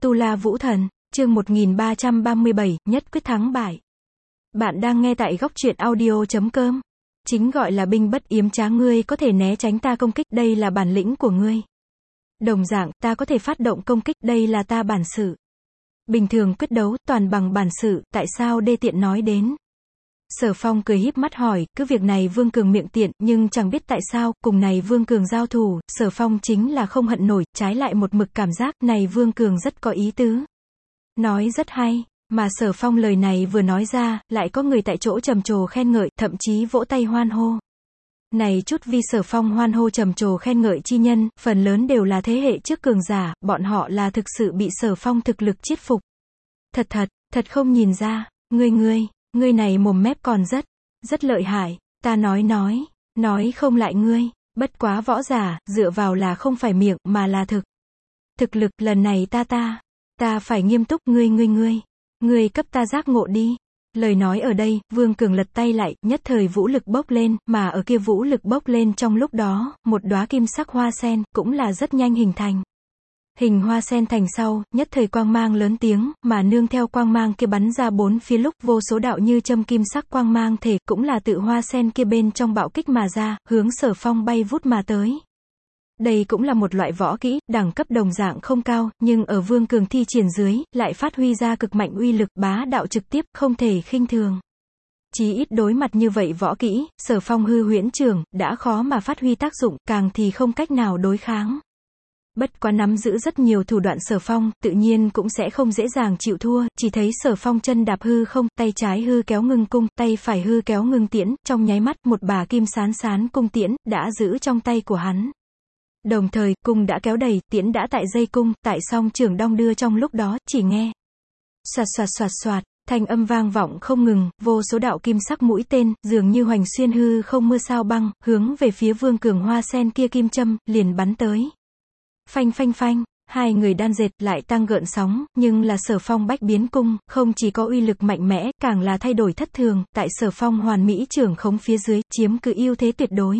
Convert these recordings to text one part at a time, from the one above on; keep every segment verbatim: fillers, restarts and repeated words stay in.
Tu La Vũ Thần, chương một nghìn ba trăm ba mươi bảy, nhất quyết thắng bại. Bạn đang nghe tại góc truyện audio chấm com. Chính gọi là binh bất yếm trá, ngươi có thể né tránh ta công kích, đây là bản lĩnh của ngươi. Đồng dạng, ta có thể phát động công kích, đây là ta bản sự. Bình thường quyết đấu, toàn bằng bản sự, tại sao đê tiện nói đến? Sở Phong cười híp mắt hỏi, cứ việc này Vương Cường miệng tiện, nhưng chẳng biết tại sao, cùng này Vương Cường giao thủ, Sở Phong chính là không hận nổi, trái lại một mực cảm giác, này Vương Cường rất có ý tứ. Nói rất hay, mà Sở Phong lời này vừa nói ra, lại có người tại chỗ trầm trồ khen ngợi, thậm chí vỗ tay hoan hô. Này chút vì Sở Phong hoan hô trầm trồ khen ngợi chi nhân, phần lớn đều là thế hệ trước cường giả, bọn họ là thực sự bị Sở Phong thực lực chiết phục. Thật thật, thật không nhìn ra, ngươi ngươi. Ngươi này mồm mép còn rất, rất lợi hại, ta nói nói, nói không lại ngươi, bất quá võ giả, dựa vào là không phải miệng, mà là thực. Thực lực, lần này ta ta, ta phải nghiêm túc, ngươi ngươi ngươi, ngươi cấp ta giác ngộ đi. Lời nói ở đây, Vương Cường lật tay lại, nhất thời vũ lực bốc lên, mà ở kia vũ lực bốc lên trong lúc đó, một đóa kim sắc hoa sen, cũng là rất nhanh hình thành. Hình hoa sen thành sau, nhất thời quang mang lớn tiếng, mà nương theo quang mang kia bắn ra bốn phía lúc vô số đạo như châm kim sắc quang mang thể, cũng là tự hoa sen kia bên trong bạo kích mà ra, hướng Sở Phong bay vút mà tới. Đây cũng là một loại võ kỹ, đẳng cấp đồng dạng không cao, nhưng ở Vương Cường thi triển dưới, lại phát huy ra cực mạnh uy lực, bá đạo trực tiếp, không thể khinh thường. Chí ít đối mặt như vậy võ kỹ, Sở Phong hư huyễn trường, đã khó mà phát huy tác dụng, càng thì không cách nào đối kháng. Bất quá nắm giữ rất nhiều thủ đoạn Sở Phong, tự nhiên cũng sẽ không dễ dàng chịu thua, chỉ thấy Sở Phong chân đạp hư không, tay trái hư kéo ngưng cung, tay phải hư kéo ngưng tiễn, trong nháy mắt, một bà kim sán sán cung tiễn, đã giữ trong tay của hắn. Đồng thời, cung đã kéo đầy, tiễn đã tại dây cung, tại song trường đong đưa trong lúc đó, chỉ nghe. Soạt soạt soạt soạt, thanh âm vang vọng không ngừng, vô số đạo kim sắc mũi tên, dường như hoành xuyên hư không mưa sao băng, hướng về phía Vương Cường hoa sen kia kim châm, liền bắn tới. Phanh phanh phanh, hai người đan dệt lại tăng gợn sóng, nhưng là Sở Phong bách biến cung, không chỉ có uy lực mạnh mẽ, càng là thay đổi thất thường, tại Sở Phong hoàn mỹ trưởng khống phía dưới, chiếm cứ ưu thế tuyệt đối.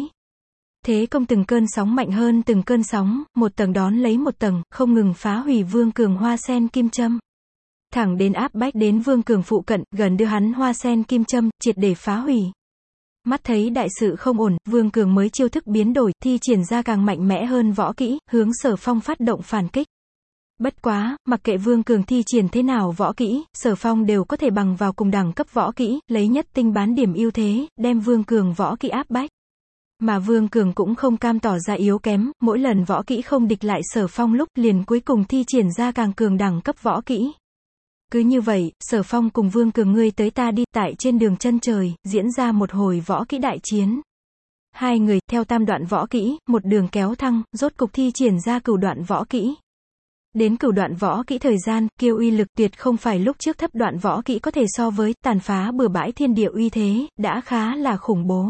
Thế công từng cơn sóng mạnh hơn từng cơn sóng, một tầng đón lấy một tầng, không ngừng phá hủy Vương Cường hoa sen kim châm. Thẳng đến áp bách đến Vương Cường phụ cận, gần đưa hắn hoa sen kim châm, triệt để phá hủy. Mắt thấy đại sự không ổn, Vương Cường mới chiêu thức biến đổi, thi triển ra càng mạnh mẽ hơn võ kỹ, hướng Sở Phong phát động phản kích. Bất quá, mặc kệ Vương Cường thi triển thế nào võ kỹ, Sở Phong đều có thể bằng vào cùng đẳng cấp võ kỹ, lấy nhất tinh bán điểm ưu thế, đem Vương Cường võ kỹ áp bách. Mà Vương Cường cũng không cam tỏ ra yếu kém, mỗi lần võ kỹ không địch lại Sở Phong lúc, liền cuối cùng thi triển ra càng cường đẳng cấp võ kỹ. Cứ như vậy, Sở Phong cùng Vương Cường ngươi tới ta đi, tại trên đường chân trời, diễn ra một hồi võ kỹ đại chiến. Hai người, theo tam đoạn võ kỹ, một đường kéo thăng, rốt cục thi triển ra cửu đoạn võ kỹ. Đến cửu đoạn võ kỹ thời gian, kiêu uy lực tuyệt không phải lúc trước thấp đoạn võ kỹ có thể so với, tàn phá bừa bãi thiên địa uy thế, đã khá là khủng bố.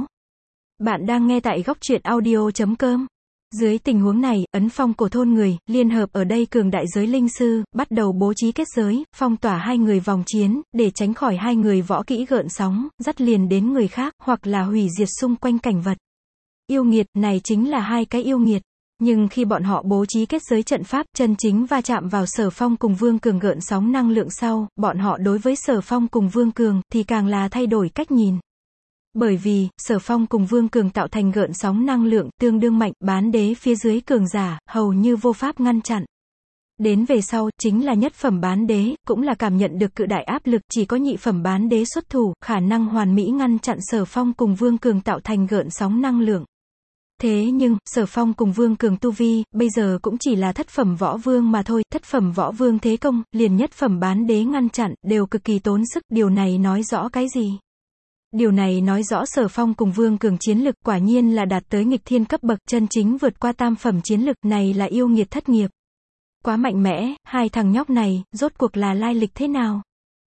Bạn đang nghe tại góc truyện audio chấm com. Dưới tình huống này, ấn phong cổ thôn người, liên hợp ở đây cường đại giới linh sư, bắt đầu bố trí kết giới, phong tỏa hai người vòng chiến, để tránh khỏi hai người võ kỹ gợn sóng, dắt liền đến người khác, hoặc là hủy diệt xung quanh cảnh vật. Yêu nghiệt, này chính là hai cái yêu nghiệt. Nhưng khi bọn họ bố trí kết giới trận pháp, chân chính va chạm vào Sở Phong cùng Vương Cường gợn sóng năng lượng sau, bọn họ đối với Sở Phong cùng Vương Cường, thì càng là thay đổi cách nhìn. Bởi vì, Sở Phong cùng Vương Cường tạo thành gợn sóng năng lượng, tương đương mạnh, bán đế phía dưới cường giả, hầu như vô pháp ngăn chặn. Đến về sau, chính là nhất phẩm bán đế, cũng là cảm nhận được cự đại áp lực, chỉ có nhị phẩm bán đế xuất thủ, khả năng hoàn mỹ ngăn chặn Sở Phong cùng Vương Cường tạo thành gợn sóng năng lượng. Thế nhưng, Sở Phong cùng Vương Cường tu vi, bây giờ cũng chỉ là thất phẩm võ vương mà thôi, thất phẩm võ vương thế công, liền nhất phẩm bán đế ngăn chặn, đều cực kỳ tốn sức, điều này nói rõ cái gì? Điều này nói rõ Sở Phong cùng Vương Cường chiến lực quả nhiên là đạt tới nghịch thiên cấp bậc, chân chính vượt qua tam phẩm chiến lực, này là yêu nghiệt thất nghiệp. Quá mạnh mẽ, hai thằng nhóc này, rốt cuộc là lai lịch thế nào?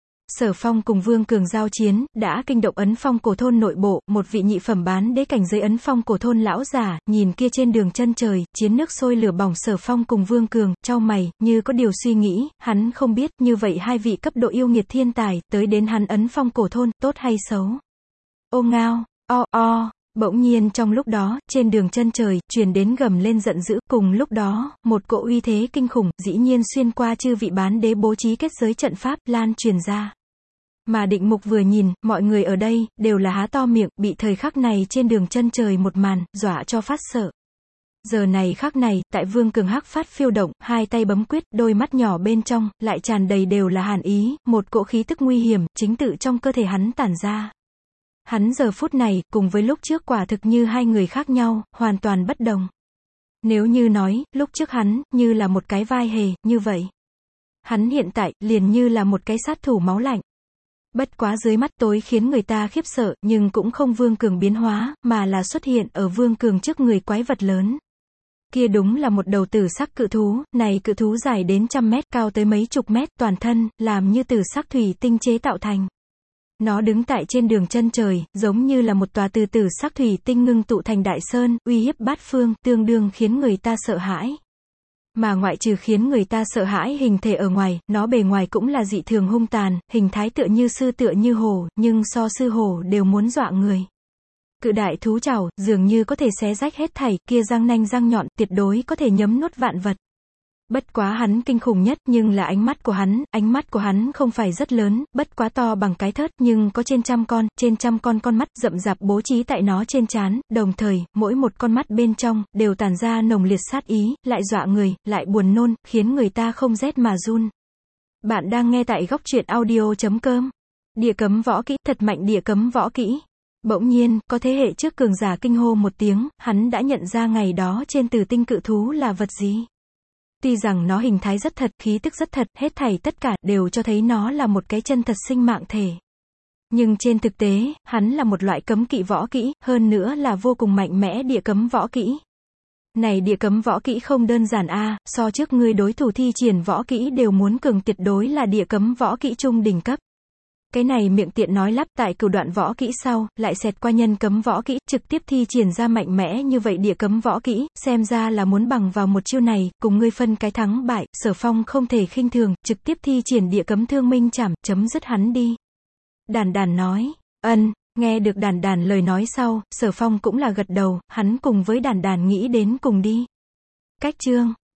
Sở Phong cùng Vương Cường giao chiến, đã kinh động ấn phong cổ thôn nội bộ, một vị nhị phẩm bán đế cảnh giới ấn phong cổ thôn lão giả, nhìn kia trên đường chân trời, chiến nước sôi lửa bỏng Sở Phong cùng Vương Cường, chau mày, như có điều suy nghĩ, hắn không biết, như vậy hai vị cấp độ yêu nghiệt thiên tài, tới đến hắn ấn phong cổ thôn, tốt hay xấu? Ô ngao, o o, Bỗng nhiên trong lúc đó, trên đường chân trời, truyền đến gầm lên giận dữ, cùng lúc đó, một cỗ uy thế kinh khủng, dĩ nhiên xuyên qua chư vị bán đế bố trí kết giới trận pháp, lan truyền ra. Mà Định Mục vừa nhìn, mọi người ở đây, đều là há to miệng, bị thời khắc này trên đường chân trời một màn, dọa cho phát sợ. Giờ này khắc này, tại Vương Cường hắc phát phiêu động, hai tay bấm quyết, đôi mắt nhỏ bên trong, lại tràn đầy đều là hàn ý, một cỗ khí tức nguy hiểm, chính tự trong cơ thể hắn tản ra. Hắn giờ phút này, cùng với lúc trước quả thực như hai người khác nhau, hoàn toàn bất đồng. Nếu như nói, lúc trước hắn, như là một cái vai hề, như vậy. Hắn hiện tại, liền như là một cái sát thủ máu lạnh. Bất quá dưới mắt tối khiến người ta khiếp sợ, nhưng cũng không Vương Cường biến hóa, mà là xuất hiện ở Vương Cường trước người quái vật lớn. Kia đúng là một đầu tử sắc cự thú, này cự thú dài đến trăm mét, cao tới mấy chục mét, toàn thân, làm như tử sắc thủy tinh chế tạo thành. Nó đứng tại trên đường chân trời, giống như là một tòa từ tử sắc thủy tinh ngưng tụ thành đại sơn, uy hiếp bát phương, tương đương khiến người ta sợ hãi. Mà ngoại trừ khiến người ta sợ hãi hình thể ở ngoài, nó bề ngoài cũng là dị thường hung tàn, hình thái tựa như sư tựa như hổ, nhưng so sư hổ đều muốn dọa người. Cự đại thú trảo, dường như có thể xé rách hết thảy, kia răng nanh răng nhọn, tuyệt đối có thể nhấm nuốt vạn vật. Bất quá hắn kinh khủng nhất, nhưng là ánh mắt của hắn, ánh mắt của hắn không phải rất lớn, bất quá to bằng cái thớt, nhưng có trên trăm con, trên trăm con con mắt rậm rạp bố trí tại nó trên trán, đồng thời, mỗi một con mắt bên trong, đều tản ra nồng liệt sát ý, lại dọa người, lại buồn nôn, khiến người ta không rét mà run. Bạn đang nghe tại góc truyện audio chấm com. Địa cấm võ kỹ, thật mạnh địa cấm võ kỹ. Bỗng nhiên, có thế hệ trước cường giả kinh hô một tiếng, hắn đã nhận ra ngày đó trên Tử Tinh cự thú là vật gì. Tuy rằng nó hình thái rất thật, khí tức rất thật, hết thảy tất cả, đều cho thấy nó là một cái chân thật sinh mạng thể. Nhưng trên thực tế, hắn là một loại cấm kỵ võ kỹ, hơn nữa là vô cùng mạnh mẽ địa cấm võ kỹ. Này địa cấm võ kỹ không đơn giản a, à, so trước ngươi đối thủ thi triển võ kỹ đều muốn cường tuyệt đối là địa cấm võ kỹ trung đỉnh cấp. Cái này miệng tiện nói lắp tại cửu đoạn võ kỹ sau, lại xẹt qua nhân cấm võ kỹ, trực tiếp thi triển ra mạnh mẽ như vậy địa cấm võ kỹ, xem ra là muốn bằng vào một chiêu này, cùng ngươi phân cái thắng bại, Sở Phong không thể khinh thường, trực tiếp thi triển địa cấm thương minh chảm, chấm dứt hắn đi. Đàn đàn nói, ân, nghe được đàn đàn lời nói sau, Sở Phong cũng là gật đầu, hắn cùng với đàn đàn nghĩ đến cùng đi. Cách chương